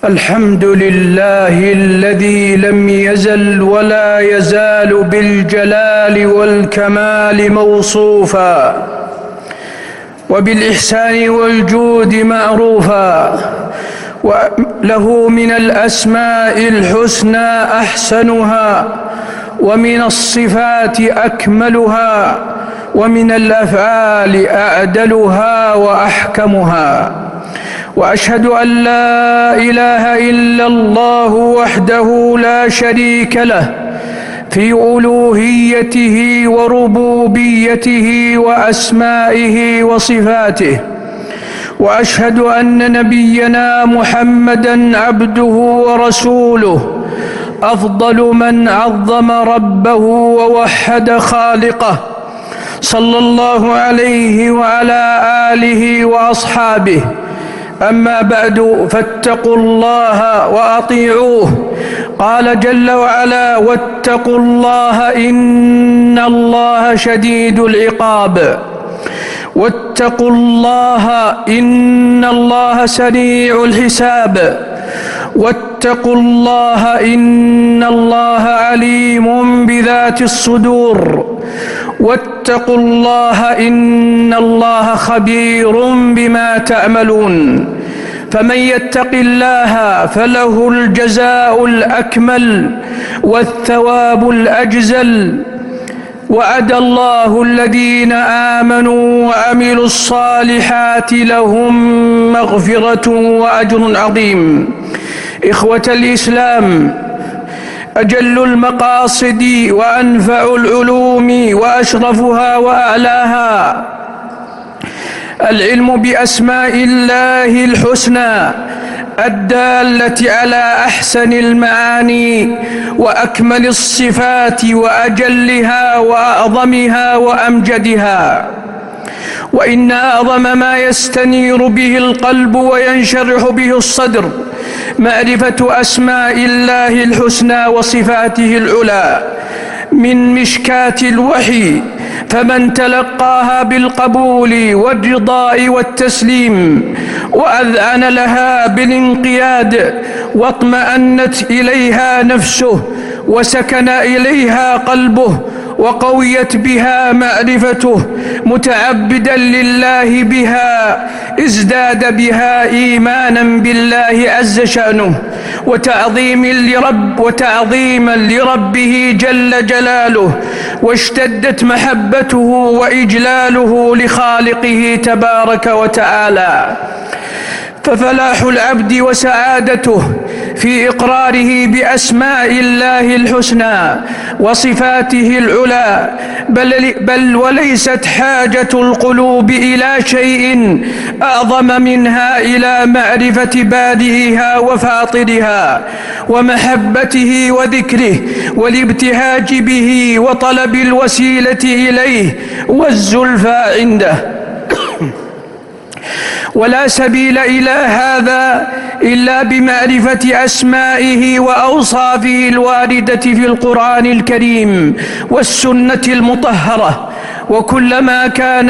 الحمد لله الذي لم يزل ولا يزال بالجلال والكمال موصوفا، وبالإحسان والجود معروفا، وله من الأسماء الحسنى أحسنها، ومن الصفات أكملها، ومن الأفعال أعدلها وأحكمها. وأشهد أن لا إله إلا الله وحده لا شريك له في ألوهيته وربوبيته وأسمائه وصفاته. وأشهد أن نبينا محمدًا عبده ورسوله، أفضل من عظم ربه ووحد خالقه، صلى الله عليه وعلى آله وأصحابه. أما بعد، فاتقوا الله وأطيعوه. قال جل وعلا: واتقوا الله إن الله شديد العقاب. واتقوا الله إن الله سريع الحساب. واتقوا الله إن الله عليم بذات الصدور. واتقوا الله إن الله خبير بما تعملون. فمن يتق الله فله الجزاء الأكمل والثواب الأجزل. وعد الله الذين آمنوا وعملوا الصالحات لهم مغفرة وأجر عظيم. إخوة الإسلام، أجل المقاصد وأنفع العلوم وأشرفها وأعلاها العلم بأسماء الله الحسنى الدالة على أحسن المعاني وأكمل الصفات وأجلها وأعظمها وأمجدها. وإن أعظم ما يستنير به القلب وينشرح به الصدر معرفة أسماء الله الحسنى وصفاته العلى من مشكاة الوحي، فمن تلقاها بالقبول والرضاء والتسليم وأذعن لها بالانقياد واطمأنت إليها نفسه وسكن إليها قلبه وقويت بها معرفته متعبدا لله بها، ازداد بها إيمانا بالله عز شأنه وتعظيما لربه جل جلاله، واشتدت محبته وإجلاله لخالقه تبارك وتعالى. ففلاح العبد وسعادته في إقراره بأسماء الله الحسنى وصفاته العلى، بل وليست حاجة القلوب إلى شيء أعظم منها إلى معرفة بارئها وفاطرها ومحبته وذكره والابتهاج به وطلب الوسيلة إليه والزلفى عنده. ولا سبيل إلى هذا إلا بمعرفة أسمائه وأوصافه الواردة في القرآن الكريم والسنة المطهرة. وكلما كان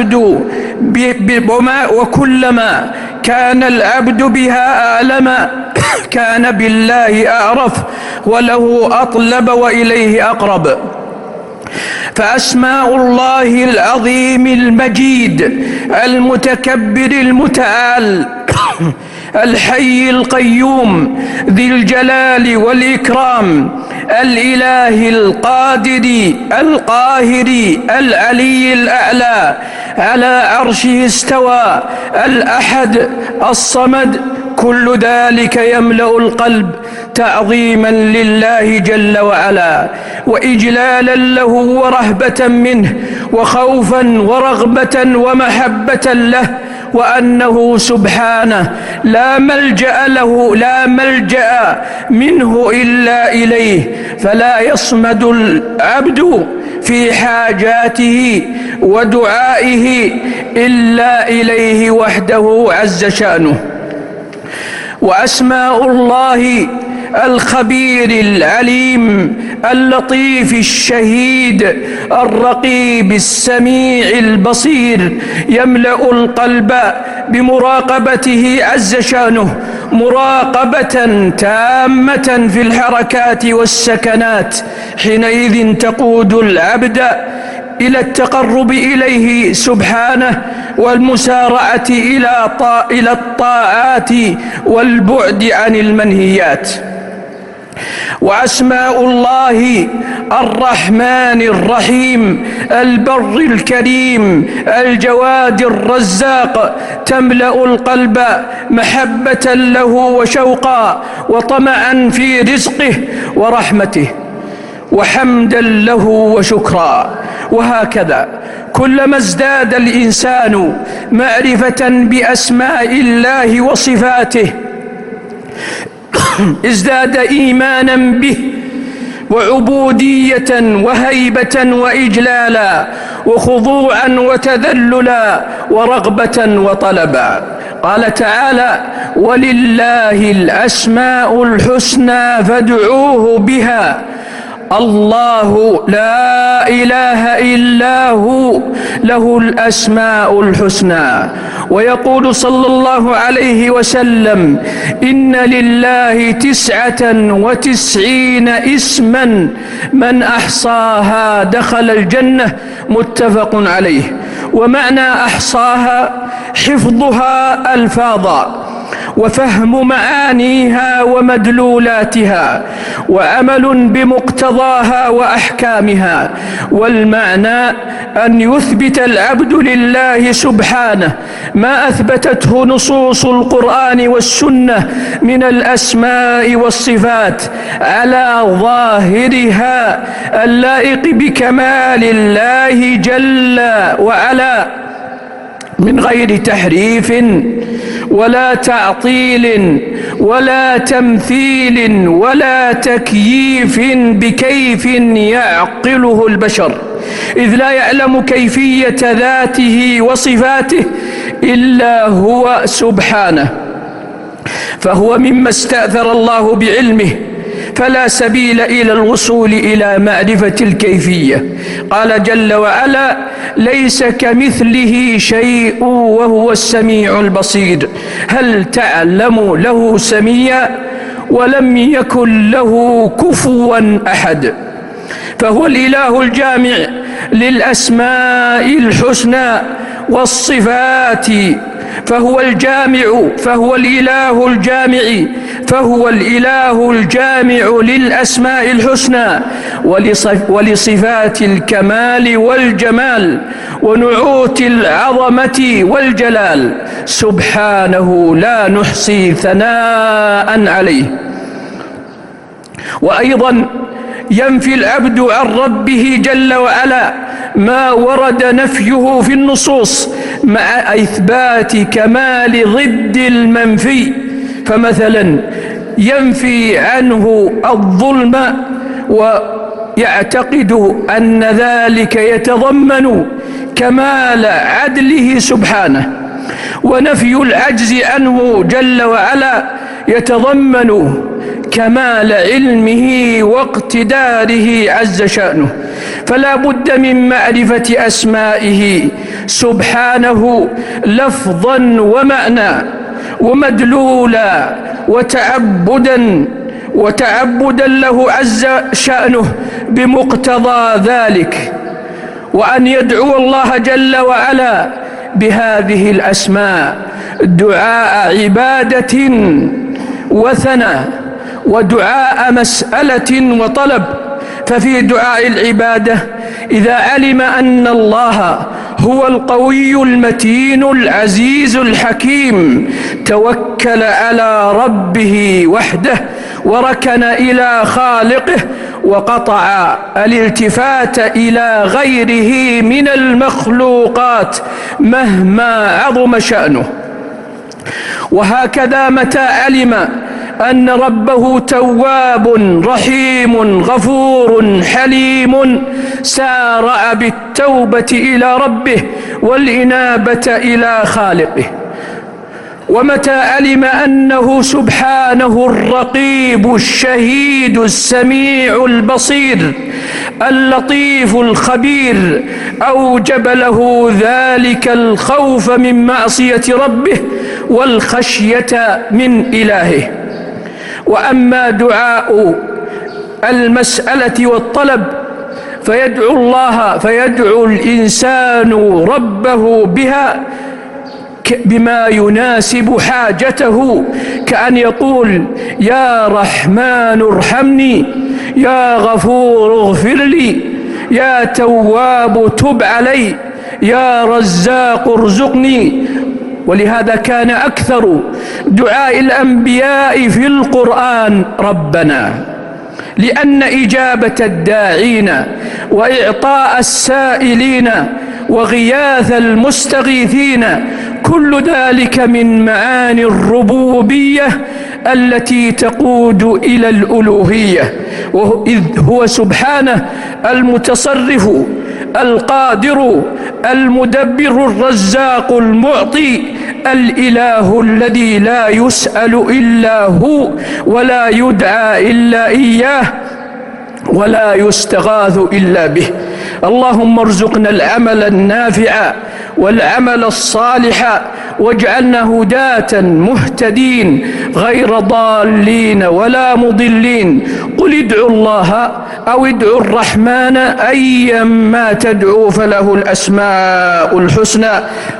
العبد بها أعلم كان بالله أعرف وله أطلب وإليه أقرب. فأسماء الله العظيم المجيد المتكبر المتعال الحي القيوم ذي الجلال والإكرام الإله القادر القاهر العلي الأعلى على عرشه استوى الأحد الصمد، كل ذلك يملأ القلب تعظيما لله جل وعلا وإجلالا له ورهبة منه وخوفا ورغبة ومحبة له، وأنه سبحانه لا ملجأ منه إلا إليه، فلا يصمد العبد في حاجاته ودعائه إلا إليه وحده عز شأنه. وأسماء الله الخبير العليم اللطيف الشهيد الرقيب السميع البصير يملأ القلب بمراقبته عز شأنه مراقبة تامة في الحركات والسكنات، حينئذ تقود العبد إلى التقرب إليه سبحانه والمسارعة إلى الطاعات والبعد عن المنهيات. وأسماء الله الرحمن الرحيم البر الكريم الجواد الرزاق تملأ القلب محبة له وشوقا وطمعا في رزقه ورحمته وحمدا له وشكرا. وهكذا كلما ازداد الإنسان معرفة بأسماء الله وصفاته ازداد إيمانا به وعبودية وهيبة وإجلالا وخضوعا وتذللا ورغبة وطلبا. قال تعالى: ولله الأسماء الحسنى فادعوه بها، الله لا إله إلا هو له الأسماء الحسنى. ويقول صلى الله عليه وسلم: إن لله 99 اسما من أحصاها دخل الجنة، متفق عليه. ومعنى أحصاها حفظها ألفاظا وفهم معانيها ومدلولاتها وعمل بمقتضاها وأحكامها. والمعنى أن يثبت العبد لله سبحانه ما أثبتته نصوص القرآن والسنة من الأسماء والصفات على ظاهرها اللائق بكمال الله جل وعلا، من غير تحريف ولا تعطيل ولا تمثيل ولا تكييف بكيف يعقله البشر، إذ لا يعلم كيفية ذاته وصفاته إلا هو سبحانه، فهو مما استأثر الله بعلمه، فلا سبيل إلى الوصول إلى معرفة الكيفية. قال جل وعلا: ليس كمثله شيء وهو السميع البصير، هل تعلم له سميا؟ ولم يكن له كفوا أحد. فهو الإله الجامع للأسماء الحسنى والصفات، فهو الإله الجامع للأسماء الحسنى ولصفات الكمال والجمال ونعوت العظمة والجلال، سبحانه لا نحصي ثناء عليه. وأيضا ينفي العبد عن ربه جل وعلا ما ورد نفيه في النصوص مع إثبات كمال ضد المنفي. فمثلا ينفي عنه الظلم ويعتقد أن ذلك يتضمن كمال عدله سبحانه، ونفي العجز عنه جل وعلا يتضمن كمال علمه واقتداره عز شأنه. فلا بد من معرفة أسمائه سبحانه لفظا ومعنى ومدلولا وتعبدا له عز شأنه بمقتضى ذلك، وأن يدعو الله جل وعلا بهذه الأسماء دعاء عبادة وثناء ودعاء مسألة وطلب. ففي دعاء العبادة إذا علم أن الله هو القوي المتين العزيز الحكيم توكل على ربه وحده وركن إلى خالقه وقطع الالتفات إلى غيره من المخلوقات مهما عظم شأنه. وهكذا متى علم أن ربه تواب رحيم غفور حليم سارع بالتوبة إلى ربه والإنابة إلى خالقه. ومتى علم أنه سبحانه الرقيب الشهيد السميع البصير اللطيف الخبير أوجب له ذلك الخوف من معصية ربه والخشية من إلهه. وأما دعاء المسألة والطلب فيدعو الإنسان ربه بها بما يناسب حاجته، كأن يقول: يا رحمن ارحمني، يا غفور اغفر لي، يا تواب تب علي، يا رزاق ارزقني. ولهذا كان أكثر دعاء الأنبياء في القرآن ربنا، لأن إجابة الداعين وإعطاء السائلين وغياث المستغيثين كل ذلك من معاني الربوبية التي تقود إلى الألوهية، إذ هو سبحانه المتصرف القادر المدبر الرزاق المعطي الإله الذي لا يسأل إلا هو ولا يدعى إلا إياه ولا يستغاث إلا به. اللهم ارزقنا العمل النافع والعمل الصالح، واجعلنا هداة مهتدين غير ضالين ولا مضلين. قل ادعوا الله أو ادعوا الرحمن أيما تدعوا فله الأسماء الحسنى.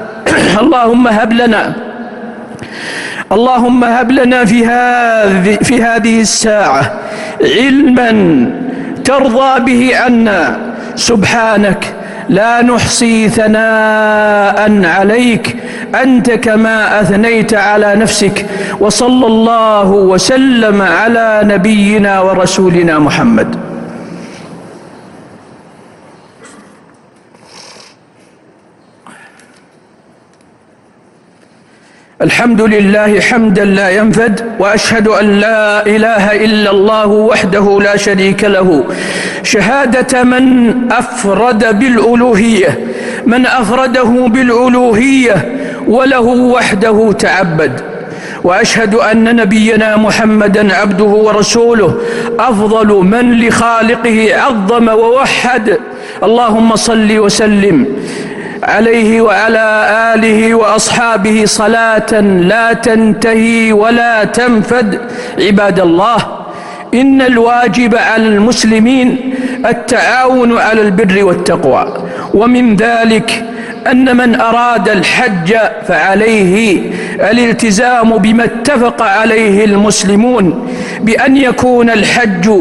اللهم هب لنا في هذه الساعة علما ترضى به عنا. سبحانك لا نحصي ثناء عليك أنت كما أثنيت على نفسك. وصلى الله وسلم على نبينا ورسولنا محمد. الحمد لله حمدا لا ينفد، وأشهد أن لا إله إلا الله وحده لا شريك له، شهادة من أفرد بالألوهية، من أفرده بالألوهية وله وحده تعبد. وأشهد أن نبينا محمدا عبده ورسوله، أفضل من لخالقه عظم ووحد. اللهم صل وسلم عليه وعلى آله وأصحابه صلاة لا تنتهي ولا تنفد. عباد الله، إن الواجب على المسلمين التعاون على البر والتقوى، ومن ذلك أن من أراد الحج فعليه الالتزام بما اتفق عليه المسلمون، بأن يكون الحج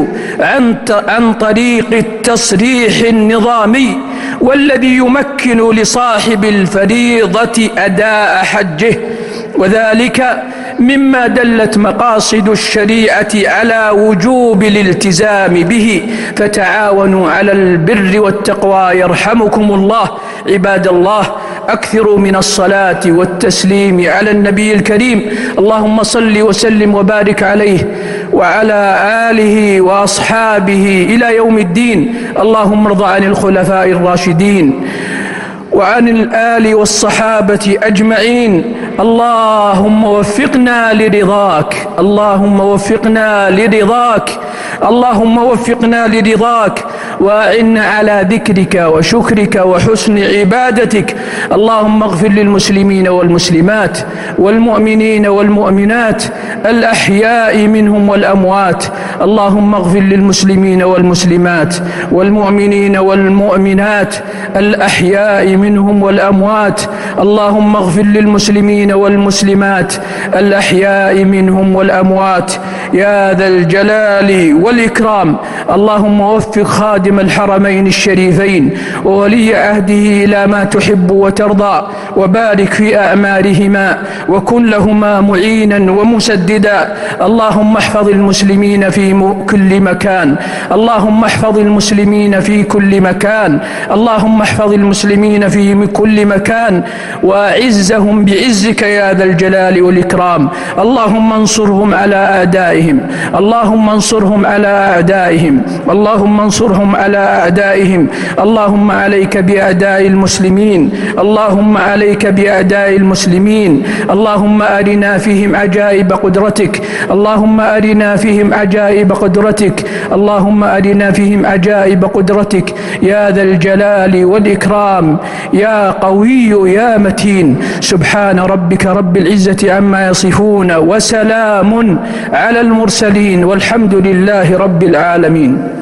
عن طريق التصريح النظامي، والذي يمكن لصاحب الفريضة أداء حجه، وذلك مما دلت مقاصد الشريعة على وجوب الالتزام به. فتعاونوا على البر والتقوى يرحمكم الله. عباد الله، أكثروا من الصلاة والتسليم على النبي الكريم. اللهم صل وسلم وبارك عليه وعلى آله وأصحابه إلى يوم الدين. اللهم ارض عن الخلفاء الراشدين وعن الآل والصحابة أجمعين. اللهم وفقنا لرضاك، اللهم وفقنا لرضاك، اللهم وفقنا لرضاك، وأعنا على ذكرك وشكرك وحسن عبادتك. اللهم اغفر للمسلمين والمسلمات والمؤمنين والمؤمنات الأحياء منهم والأموات. اللهم اغفر للمسلمين والمسلمات والمؤمنين والمؤمنات الأحياء منهم والأموات. اللهم اغفر للمسلمين والمسلمات الأحياء منهم والأموات يا ذا الجلال والإكرام. اللهم وفق خادم الحرمين الشريفين وولي عهده إلى ما تحب وترضى، وبارك في أعمارهما، وكن لهما معينا ومسددا. اللهم احفظ المسلمين في كل مكان، اللهم احفظ المسلمين في كل مكان، اللهم احفظ المسلمين في كل مكان، وأعزهم بعزك يا ذا الجلال والإكرام. اللهم انصرهم على أعدائهم، اللهم انصرهم على أعدائهم، اللهم انصرهم على أعدائهم. اللهم عليك بأعداء المسلمين، اللهم عليك بأعداء المسلمين. اللهم أرنا فيهم عجائب قدرتك، اللهم أرنا فيهم عجائب قدرتك، اللهم أرنا فيهم عجائب قدرتك يا ذا الجلال والإكرام، يا قوي يا متين. سبحان ربك ربك رب العزة عما يصفون وسلام على المرسلين والحمد لله رب العالمين.